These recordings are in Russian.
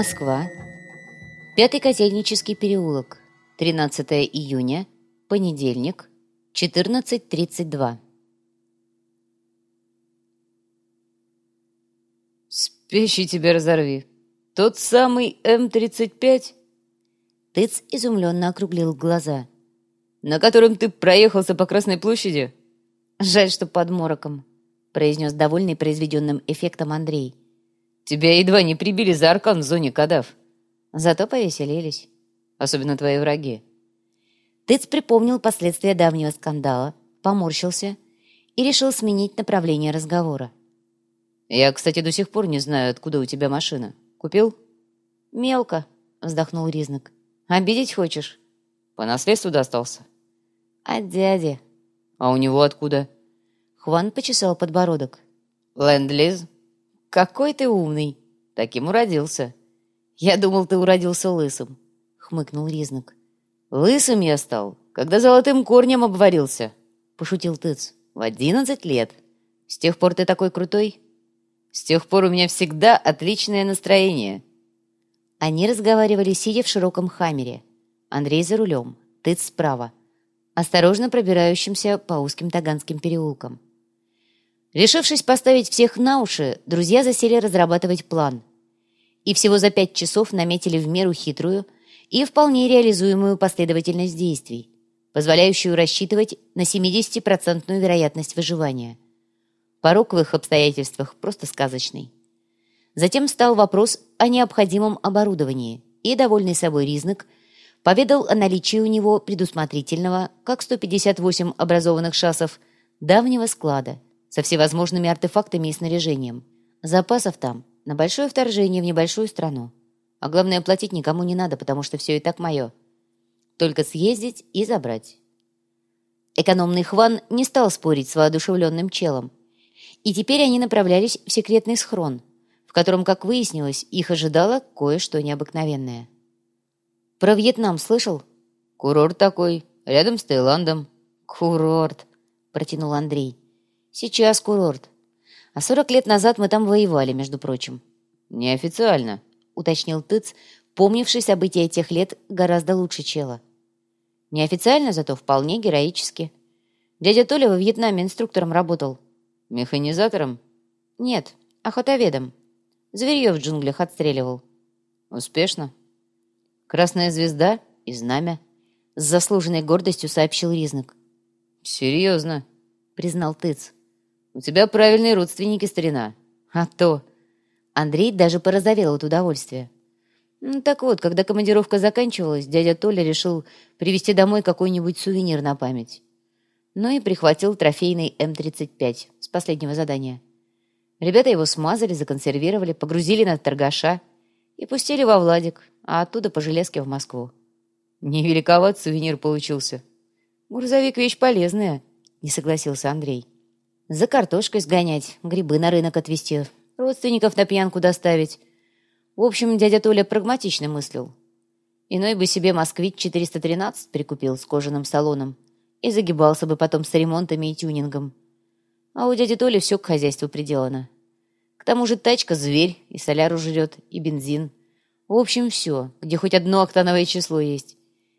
Москва. Пятый Котельнический переулок. 13 июня. Понедельник. 14:32. «Спящий тебя разорви. Тот самый М-35?» Тыц изумленно округлил глаза. «На котором ты проехался по Красной площади?» «Жаль, что под мороком», — произнес довольный произведенным эффектом Андрей. «Тебя едва не прибили за аркан в зоне кадав. Зато повеселились. Особенно твои враги». Тыц припомнил последствия давнего скандала, поморщился и решил сменить направление разговора. «Я, кстати, до сих пор не знаю, откуда у тебя машина. Купил?» «Мелко», — вздохнул Ризнок. «Обидеть хочешь?» «По наследству достался». «От дяди». «А у него откуда?» Хван почесал подбородок. «Ленд-лиз?» «Какой ты умный!» «Таким уродился». «Я думал, ты уродился лысым», — хмыкнул Ризнок. «Лысым я стал, когда золотым корнем обварился», — пошутил Тыц. «в 11 лет. С тех пор ты такой крутой?» С тех пор у меня всегда отличное настроение». Они разговаривали, сидя в широком хаммере. Андрей за рулем, Тыц справа, осторожно пробирающимся по узким таганским переулкам. Решившись поставить всех на уши, друзья засели разрабатывать план. И всего за 5 часов наметили в меру хитрую и вполне реализуемую последовательность действий, позволяющую рассчитывать на 70% вероятность выживания. Порог в их обстоятельствах просто сказочный. Затем встал вопрос о необходимом оборудовании, и, довольный собой Ризнок, поведал о наличии у него предусмотрительного, как 158 образованных шассов, давнего склада со всевозможными артефактами и снаряжением. Запасов там на большое вторжение в небольшую страну. А главное, платить никому не надо, потому что все и так мое. Только съездить и забрать. Экономный Хван не стал спорить с воодушевленным челом. И теперь они направлялись в секретный схрон, в котором, как выяснилось, их ожидало кое-что необыкновенное. «Про Вьетнам слышал?» «Курорт такой, рядом с Таиландом». «Курорт», — протянул Андрей. «Сейчас курорт. А 40 лет назад мы там воевали, между прочим». «Неофициально», — уточнил Тыц, помнивший события тех лет гораздо лучше чела. «Неофициально, зато вполне героически. Дядя Толя во Вьетнаме инструктором работал». «Механизатором?» «Нет, охотоведом. Зверье в джунглях отстреливал». «Успешно?» «Красная звезда и знамя», — с заслуженной гордостью сообщил Ризнок. «Серьезно?» — признал Тыц. «У тебя правильные родственники, старина». «А то!» Андрей даже порозовел от удовольствия. Так вот, когда командировка заканчивалась, дядя Толя решил привезти домой какой-нибудь сувенир на память. Ну и прихватил трофейный М-35 с последнего задания. Ребята его смазали, законсервировали, погрузили на торгаша и пустили во Владик, а оттуда по железке в Москву. «Невеликоват сувенир получился». «Грузовик — вещь полезная», — не согласился Андрей. «За картошкой сгонять, грибы на рынок отвезти, родственников на пьянку доставить. В общем, дядя Толя прагматично мыслил. Иной бы себе «Москвич-413» прикупил с кожаным салоном и загибался бы потом с ремонтами и тюнингом. А у дяди Толи все к хозяйству приделано. К тому же тачка — зверь, и соляру жрет, и бензин. В общем, все, где хоть одно октановое число есть.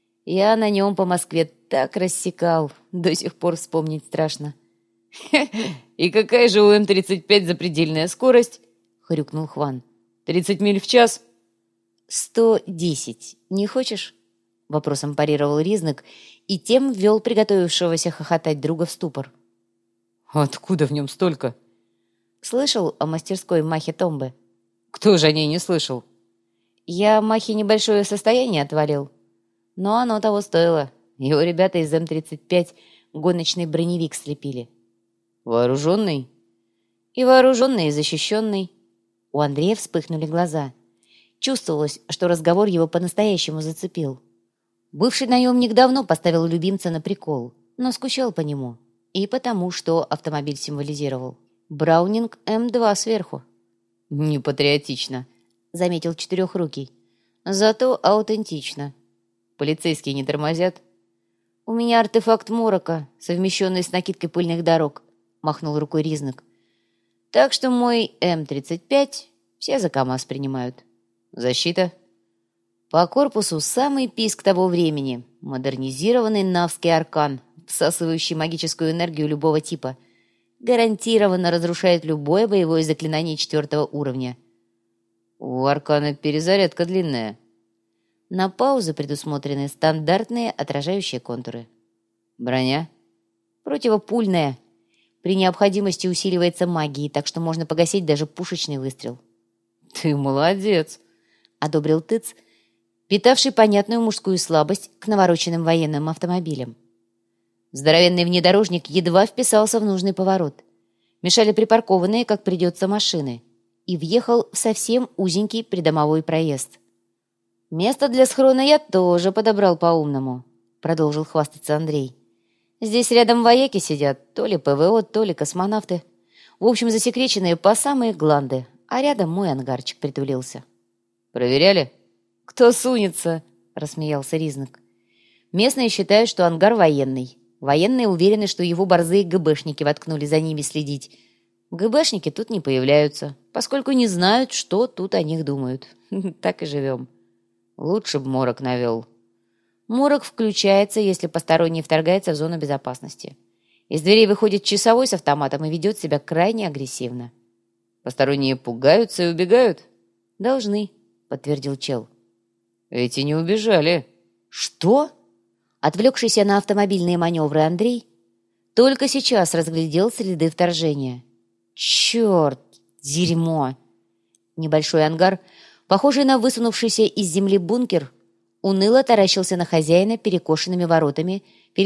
Я на нем по Москве так рассекал, до сих пор вспомнить страшно». «И какая же у М-35 запредельная скорость?» — хрюкнул Хван. 30 миль в час?» 110. Не хочешь?» — вопросом парировал Ризнок и тем ввел приготовившегося хохотать друга в ступор. «Откуда в нем столько?» «Слышал о мастерской Махе Томбе?» «Кто же о ней не слышал?» «Я Махе небольшое состояние отвалил. Но оно того стоило. Его ребята из М-35 гоночный броневик слепили». «Вооруженный?» «И вооруженный, и защищенный». У Андрея вспыхнули глаза. Чувствовалось, что разговор его по-настоящему зацепил. Бывший наемник давно поставил любимца на прикол, но скучал по нему. И потому, что автомобиль символизировал. Браунинг М2 сверху. «Непатриотично», — заметил Четырехрукий. «Зато аутентично». «Полицейские не тормозят?» «У меня артефакт морока, совмещенный с накидкой пыльных дорог», — махнул рукой Ризнок. «Так что мой М-35 все за КамАЗ принимают». Защита? По корпусу самый писк того времени. Модернизированный навский аркан, всасывающий магическую энергию любого типа. Гарантированно разрушает любое боевое заклинание 4-го уровня. У аркана перезарядка длинная. На паузы предусмотрены стандартные отражающие контуры. Броня? Противопульная. При необходимости усиливается магией, так что можно погасить даже пушечный выстрел. Ты молодец, Одобрил Тыц, питавший понятную мужскую слабость к навороченным военным автомобилям. Здоровенный внедорожник едва вписался в нужный поворот. Мешали припаркованные, как придется, машины. И въехал в совсем узенький придомовой проезд. «Место для схрона я тоже подобрал по-умному», — продолжил хвастаться Андрей. «Здесь рядом вояки сидят, то ли ПВО, то ли космонавты. В общем, засекреченные по самые гланды, а рядом мой ангарчик притулился». проверяли? «Кто сунется?» — рассмеялся Ризнак. «Местные считают, что ангар военный. Военные уверены, что его борзые ГБшники воткнули за ними следить. ГБшники тут не появляются, поскольку не знают, что тут о них думают. Так и живем». Лучше б морок навел. Морок включается, если посторонний вторгается в зону безопасности. Из дверей выходит часовой с автоматом и ведет себя крайне агрессивно. Посторонние пугаются и убегают? «Должны», — подтвердил чел. Эти не убежали. «Что?» Отвлекшийся на автомобильные маневры Андрей только сейчас разглядел следы вторжения. «Черт! Дерьмо!» Небольшой ангар, похожий на высунувшийся из земли бункер, уныло таращился на хозяина перекошенными воротами,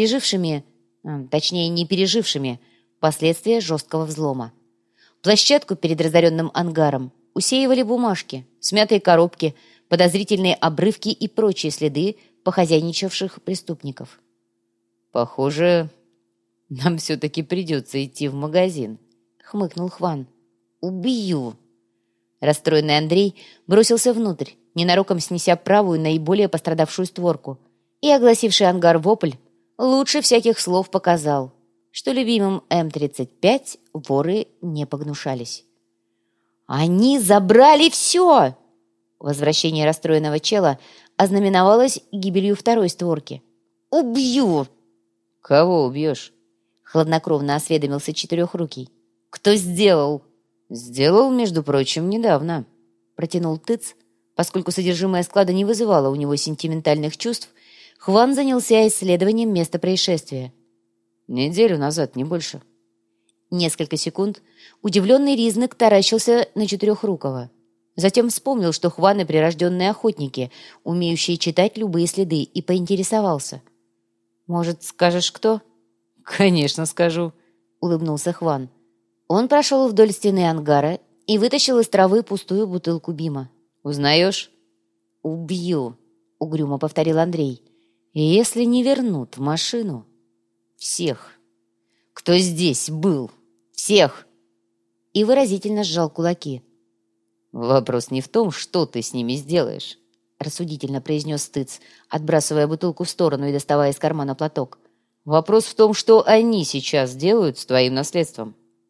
точнее, не пережившими, последствия жесткого взлома. Площадку перед разоренным ангаром усеивали бумажки, смятые коробки, подозрительные обрывки и прочие следы похозяйничавших преступников. «Похоже, нам все-таки придется идти в магазин», — хмыкнул Хван. «Убью!» Расстроенный Андрей бросился внутрь, ненароком снеся правую, наиболее пострадавшую створку, и огласивший ангар вопль лучше всяких слов показал, что любимым М-35 воры не погнушались. «Они забрали все!» Возвращение расстроенного чела ознаменовалось гибелью второй створки. «Убью!» «Кого убьешь?» — хладнокровно осведомился Четырехрукий. «Кто сделал?» «Сделал, между прочим, недавно», — протянул Тыц. Поскольку содержимое склада не вызывало у него сентиментальных чувств, Хван занялся исследованием места происшествия. «Неделю назад, не больше». Несколько секунд удивленный Ризнак таращился на Четырехрукого. Затем вспомнил, что Хваны — прирожденные охотники, умеющие читать любые следы, и поинтересовался. «Может, скажешь, кто?» «Конечно, скажу», — улыбнулся Хван. Он прошел вдоль стены ангара и вытащил из травы пустую бутылку Бима. «Узнаешь?» «Убью», — угрюмо повторил Андрей. «Если не вернут в машину. Всех. Кто здесь был? Всех!» И выразительно сжал кулаки. «Вопрос не в том, что ты с ними сделаешь», — рассудительно произнес Тыц, отбрасывая бутылку в сторону и доставая из кармана платок. «Вопрос в том, что они сейчас делают с твоим наследством».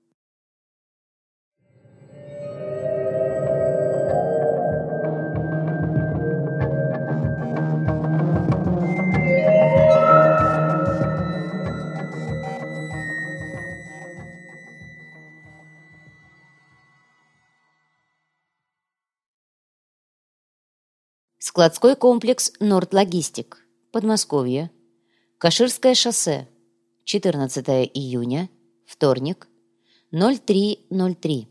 Складской комплекс «Норд-Логистик», Подмосковье. Каширское шоссе. 14 июня. Вторник. 03:03.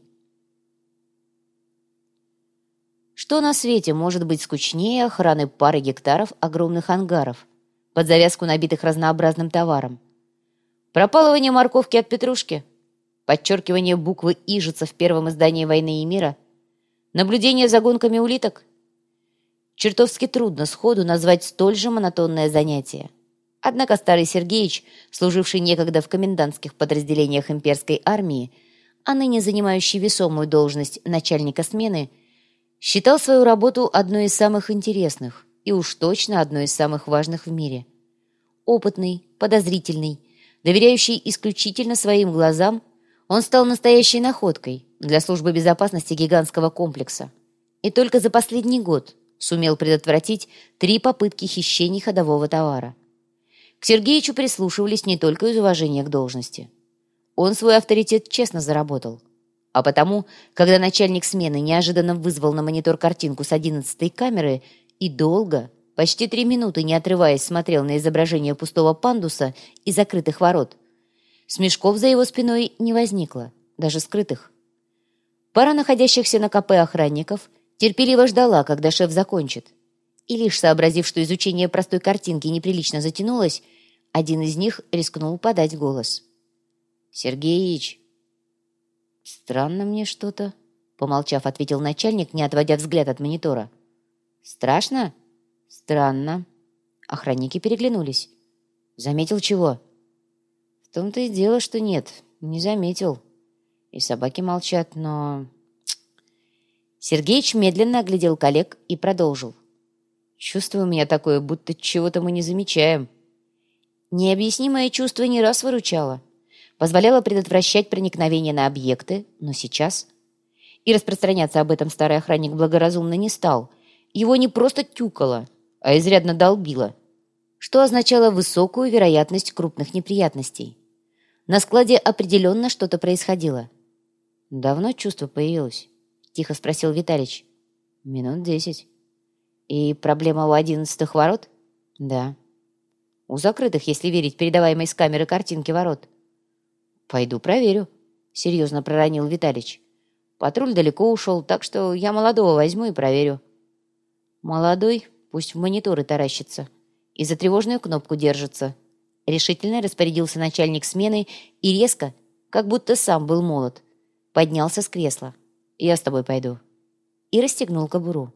Что на свете может быть скучнее охраны пары гектаров огромных ангаров, под завязку набитых разнообразным товаром? Пропалывание морковки от петрушки? Подчеркивание буквы «Ижица» в первом издании «Войны и мира»? Наблюдение за гонками улиток? Чертовски трудно сходу назвать столь же монотонное занятие. Однако старый Сергеич, служивший некогда в комендантских подразделениях имперской армии, а ныне занимающий весомую должность начальника смены, считал свою работу одной из самых интересных и уж точно одной из самых важных в мире. Опытный, подозрительный, доверяющий исключительно своим глазам, он стал настоящей находкой для службы безопасности гигантского комплекса. и только за последний год сумел предотвратить 3 попытки хищений ходового товара. К Сергеичу прислушивались не только из уважения к должности. Он свой авторитет честно заработал. А потому, когда начальник смены неожиданно вызвал на монитор картинку с 11-й камеры и долго, почти 3 минуты не отрываясь, смотрел на изображение пустого пандуса и закрытых ворот, смешков за его спиной не возникло, даже скрытых. Пара находящихся на КП охранников терпеливо ждала, когда шеф закончит. И лишь сообразив, что изучение простой картинки неприлично затянулось, один из них рискнул подать голос. «Сергеич!» «Странно мне что-то», — помолчав, ответил начальник, не отводя взгляд от монитора. «Страшно?» «Странно». Охранники переглянулись. «Заметил чего?» «В том-то и дело, что нет, не заметил. И собаки молчат, но...» Сергеич медленно оглядел коллег и продолжил. «Чувство у меня такое, будто чего-то мы не замечаем». Необъяснимое чувство не раз выручало. Позволяло предотвращать проникновение на объекты, но сейчас... И распространяться об этом старый охранник благоразумно не стал. Его не просто тюкало, а изрядно долбило, что означало высокую вероятность крупных неприятностей. На складе определенно что-то происходило. «Давно чувство появилось?» — тихо спросил Виталич. «Минут 10. «И проблема у 11-х ворот?» «Да». «У закрытых, если верить передаваемой с камеры картинке ворот». «Пойду проверю», — серьезно проронил Виталич. «Патруль далеко ушел, так что я молодого возьму и проверю». «Молодой пусть в мониторы таращится и за тревожную кнопку держится», — решительно распорядился начальник смены и резко, как будто сам был молод, поднялся с кресла. «Я с тобой пойду». И расстегнул кобуру.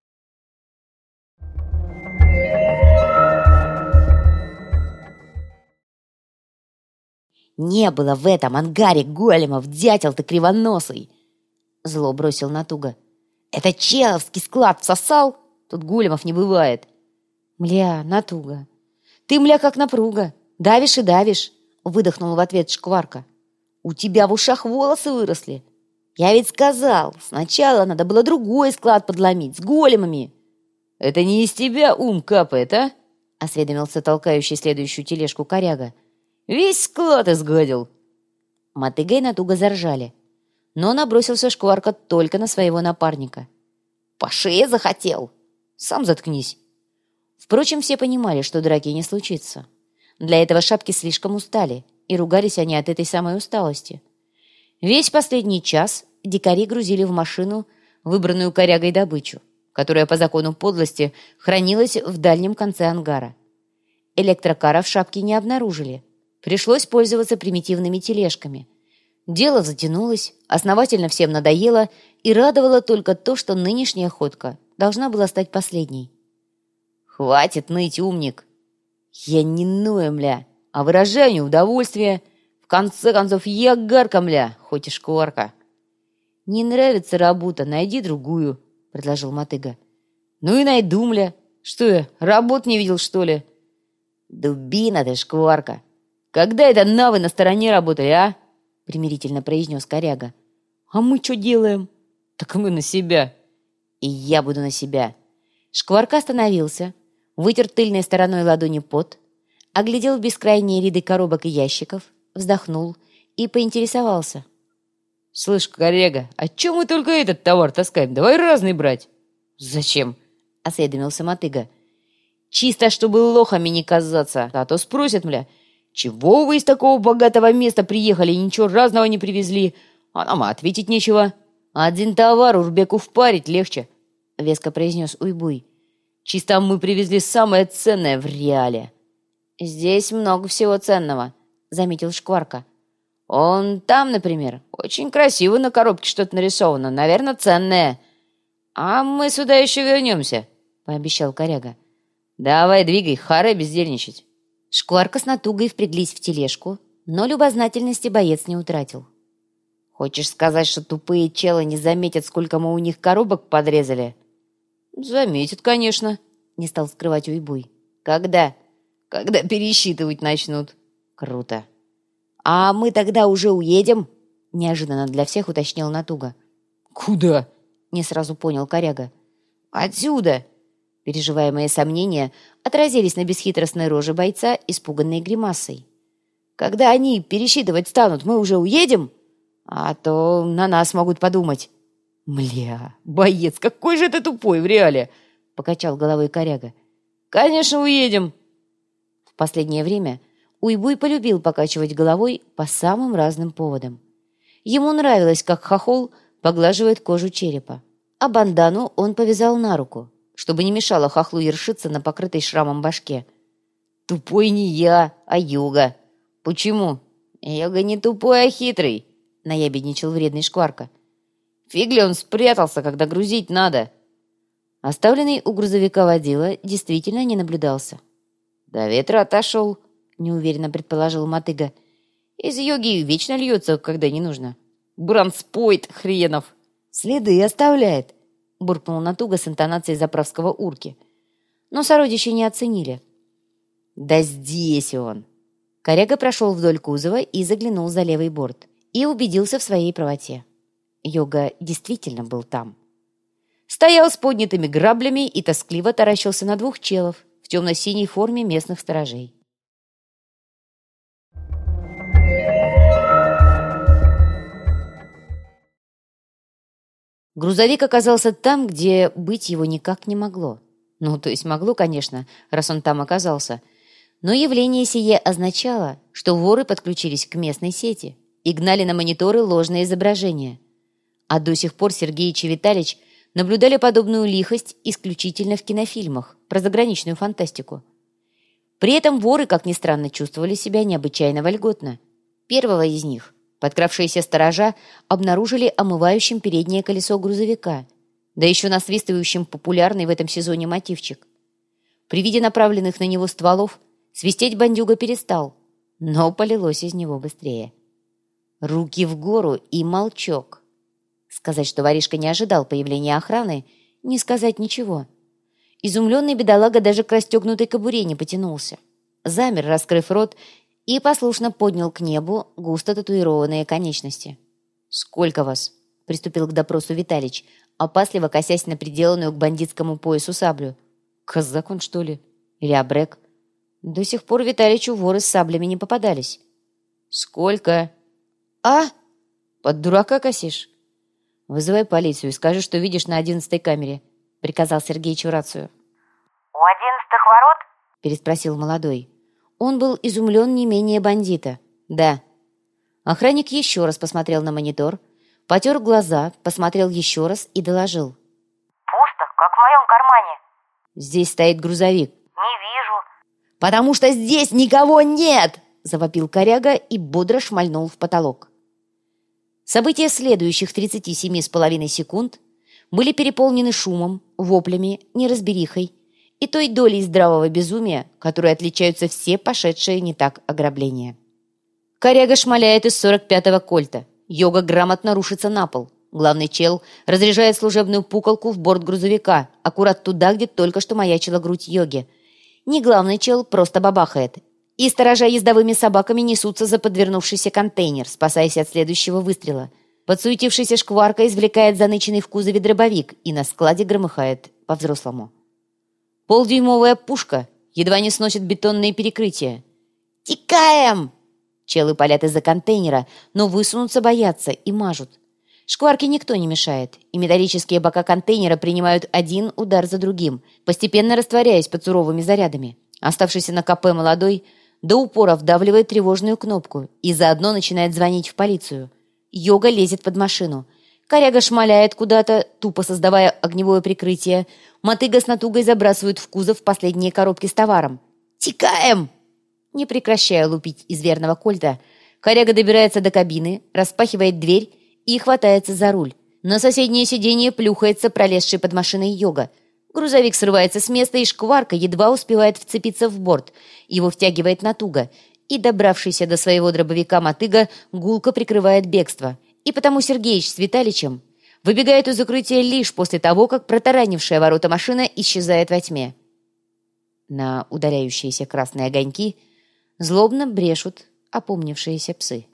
«Не было в этом ангаре големов, дятел ты кривоносый!» Зло бросил Натуга. «Это человский склад всосал? Тут големов не бывает». «Мля, Натуга, ты, мля, как напруга. Давишь и давишь», — выдохнул в ответ Шкварка. «У тебя в ушах волосы выросли. Я ведь сказал, сначала надо было другой склад подломить, с големами». «Это не из тебя ум капает, а?» — осведомился толкающий следующую тележку коряга. «Весь склад изгадил». Мотыга и Натуга заржали. Но набросился Шкварка только на своего напарника. «По шее захотел? Сам заткнись». Впрочем, все понимали, что драки не случится. Для этого шапки слишком устали, и ругались они от этой самой усталости. Весь последний час дикари грузили в машину выбранную корягой добычу, которая по закону подлости хранилась в дальнем конце ангара. Электрокара в шапке не обнаружили. Пришлось пользоваться примитивными тележками. Дело затянулось, основательно всем надоело, и радовало только то, что нынешняя ходка должна была стать последней. «Хватит ныть, умник!» «Я не ную, мля, а выражаю неудовольствие. В конце концов, я гарка, мля, хоть и шкварка». «Не нравится работа, найди другую», — предложил Мотыга. «Ну и найду, мля. Что я, работ не видел, что ли?» «Дубина ты, шкварка!» «Когда это навы на стороне работали, а?» — примирительно произнес коряга. «А мы что делаем?» «Так мы на себя». «И я буду на себя». Шкварка остановился, вытер тыльной стороной ладони пот, оглядел бескрайние ряды коробок и ящиков, вздохнул и поинтересовался. «Слышь, коряга, а чё мы только этот товар таскаем? Давай разный брать». «Зачем?» — осведомился Мотыга. «Чисто, чтобы лохами не казаться. А то спросят, мля, чего вы из такого богатого места приехали и ничего разного не привезли? А нам ответить нечего. Один товар Урбеку впарить легче», — веско произнес Уйбуй. «Чисто мы привезли самое ценное в реале». «Здесь много всего ценного», — заметил Шкварка. «Он там, например, очень красиво на коробке что-то нарисовано, наверное, ценное. А мы сюда еще вернемся», — пообещал коряга. «Давай, двигай, харе бездельничать». Шкварка с Натугой впряглись в тележку, но любознательности боец не утратил. «Хочешь сказать, что тупые челы не заметят, сколько мы у них коробок подрезали?» «Заметят, конечно», — не стал скрывать Уйбуй. «Когда?» «Когда пересчитывать начнут». «Круто». «А мы тогда уже уедем?» — неожиданно для всех уточнил Натуга. «Куда?» — не сразу понял коряга. «Отсюда!» Переживаемые сомнения отразились на бесхитростной роже бойца, испуганной гримасой. «Когда они пересчитывать станут, мы уже уедем? А то на нас могут подумать». «Мля, боец, какой же ты тупой в реале!» — покачал головой коряга. «Конечно, уедем!» В последнее время Уйбуй полюбил покачивать головой по самым разным поводам. Ему нравилось, как хохол поглаживает кожу черепа, а бандану он повязал на руку, чтобы не мешало хохлу ершиться на покрытой шрамом башке. «Тупой не я, а Йога». «Почему?» «Йога не тупой, а хитрый», — наябедничал вредный шкварка. «Фиг ли он спрятался, когда грузить надо?» Оставленный у грузовика водила действительно не наблюдался. «До ветра отошел», — неуверенно предположил мотыга. «Из Йоги вечно льется, когда не нужно. Бранспойт хренов». «Следы оставляет», — буркнул Натуга с интонацией заправского урки. Но сородичи не оценили. «Да здесь он!» Коряга прошел вдоль кузова и заглянул за левый борт. И убедился в своей правоте. Йога действительно был там. Стоял с поднятыми граблями и тоскливо таращился на двух челов в темно-синей форме местных сторожей. Грузовик оказался там, где быть его никак не могло. Ну, то есть могло, конечно, раз он там оказался. Но явление сие означало, что воры подключились к местной сети и гнали на мониторы ложные изображения. А до сих пор Сергеич и Виталич наблюдали подобную лихость исключительно в кинофильмах про заграничную фантастику. При этом воры, как ни странно, чувствовали себя необычайно вольготно. Первого из них подкравшиеся сторожа обнаружили омывающим переднее колесо грузовика, да еще насвистывающим популярный в этом сезоне мотивчик. При виде направленных на него стволов свистеть бандюга перестал, но полилось из него быстрее. Руки в гору и молчок. Сказать, что воришка не ожидал появления охраны, не сказать ничего. Изумленный бедолага даже к расстегнутой кобуре не потянулся. Замер, раскрыв рот, и послушно поднял к небу густо татуированные конечности. «Сколько вас?» — приступил к допросу Виталич, опасливо косясь на приделанную к бандитскому поясу саблю. «Казак он, что ли? Или абрек?» До сих пор Виталичу воры с саблями не попадались. «Сколько?» «А? Под дурака косишь?» «Вызывай полицию и скажи, что видишь на 11-й камере», — приказал Сергеич в рацию. «У 11-х ворот?» — переспросил молодой. Он был изумлен не менее бандита. «Да». Охранник еще раз посмотрел на монитор, потер глаза, посмотрел еще раз и доложил. «Пусто, как в моем кармане». «Здесь стоит грузовик». «Не вижу». «Потому что здесь никого нет!» — завопил коряга и бодро шмальнул в потолок. События следующих 37,5 секунд были переполнены шумом, воплями, неразберихой и той долей здравого безумия, которой отличаются все пошедшие не так ограбления. Коряга шмаляет из 45-го кольта. Йога грамотно рушится на пол. Главный чел разряжает служебную пуколку в борт грузовика, аккурат туда, где только что маячила грудь йоги. Не главный чел просто бабахает. И сторожа ездовыми собаками несутся за подвернувшийся контейнер, спасаясь от следующего выстрела. Подсуетившийся шкварка извлекает заныченный в кузове дробовик и на складе громыхает по-взрослому. Полдюймовая пушка едва не сносит бетонные перекрытия. «Текаем!» Челы палят из-за контейнера, но высунуться боятся и мажут. Шкварке никто не мешает, и металлические бока контейнера принимают один удар за другим, постепенно растворяясь под суровыми зарядами. Оставшийся на КП молодой до упора вдавливает тревожную кнопку и заодно начинает звонить в полицию. Йога лезет под машину. Коряга шмаляет куда-то, тупо создавая огневое прикрытие. Мотыга с Натугой забрасывают в кузов последние коробки с товаром. «Текаем!» Не прекращая лупить из верного кольта, коряга добирается до кабины, распахивает дверь и хватается за руль. На соседнее сиденье плюхается пролезший под машиной Йога. Грузовик срывается с места, и шкварка едва успевает вцепиться в борт. Его втягивает Натуга, и добравшийся до своего дробовика мотыга гулко прикрывает бегство. И потому Сергеич с Виталичем выбегает из укрытия лишь после того, как протаранившая ворота машина исчезает во тьме. На удаляющиеся красные огоньки злобно брешут опомнившиеся псы.